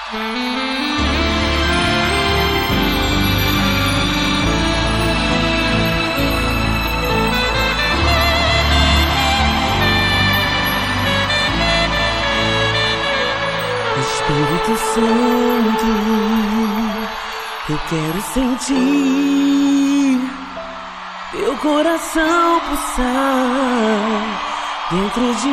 Espírito Santo, eu quero sentir teu coração pulsar dentro de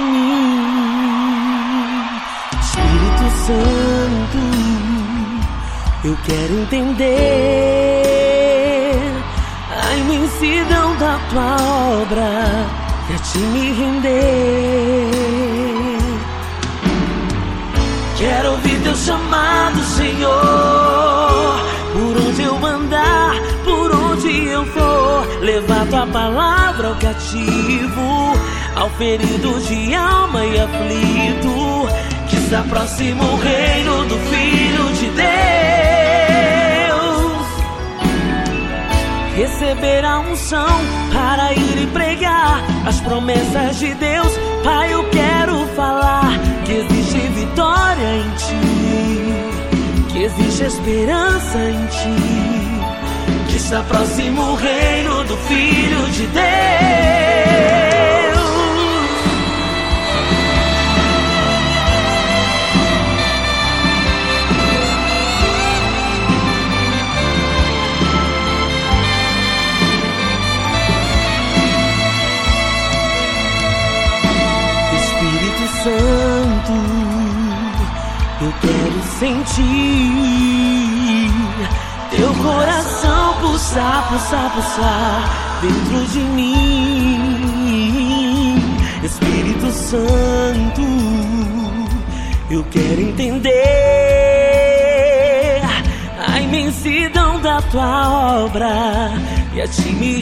mim. Espírito Santo, eu quero entender a imensidão da tua obra e a ti me render. Quero ouvir teu chamado, Senhor, por onde eu andar, por onde eu for, levar tua palavra ao cativo, ao ferido de alma e aflito, que está próximo o reino do Filho de Deus. Receber a unção para ir e pregar as promessas de Deus. Pai, eu quero falar que existe vitória em ti, que existe esperança em ti, que está próximo o reino do Filho de Deus. Espírito Santo, eu quero sentir teu coração pulsar, pulsar, pulsar dentro de mim. Espírito Santo, eu quero entender a imensidão da tua obra e a ti me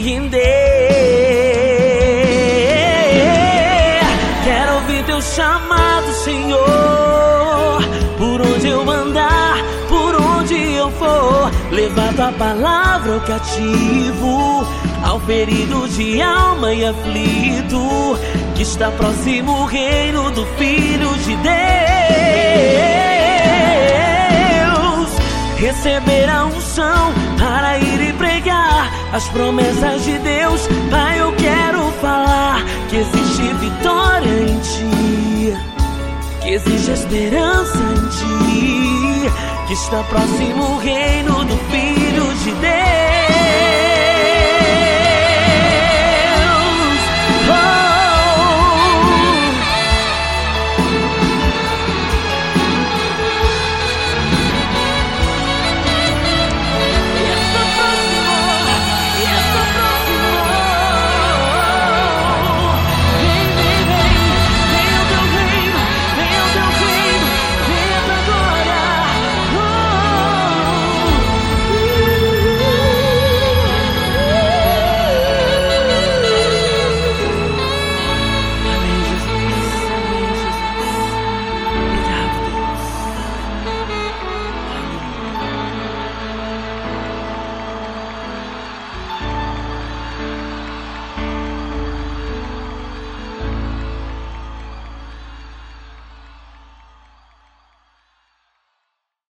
render. Quero ouvir teu chamado, Senhor, por onde eu andar, por onde eu for, levar tua palavra ao cativo, ao ferido de alma e aflito, que está próximo o reino do Filho de Deus. Receber a unção para ir e pregar as promessas de Deus. Pai, eu quero falar que existe vitória em ti, que existe esperança em ti, que está próximo o reino do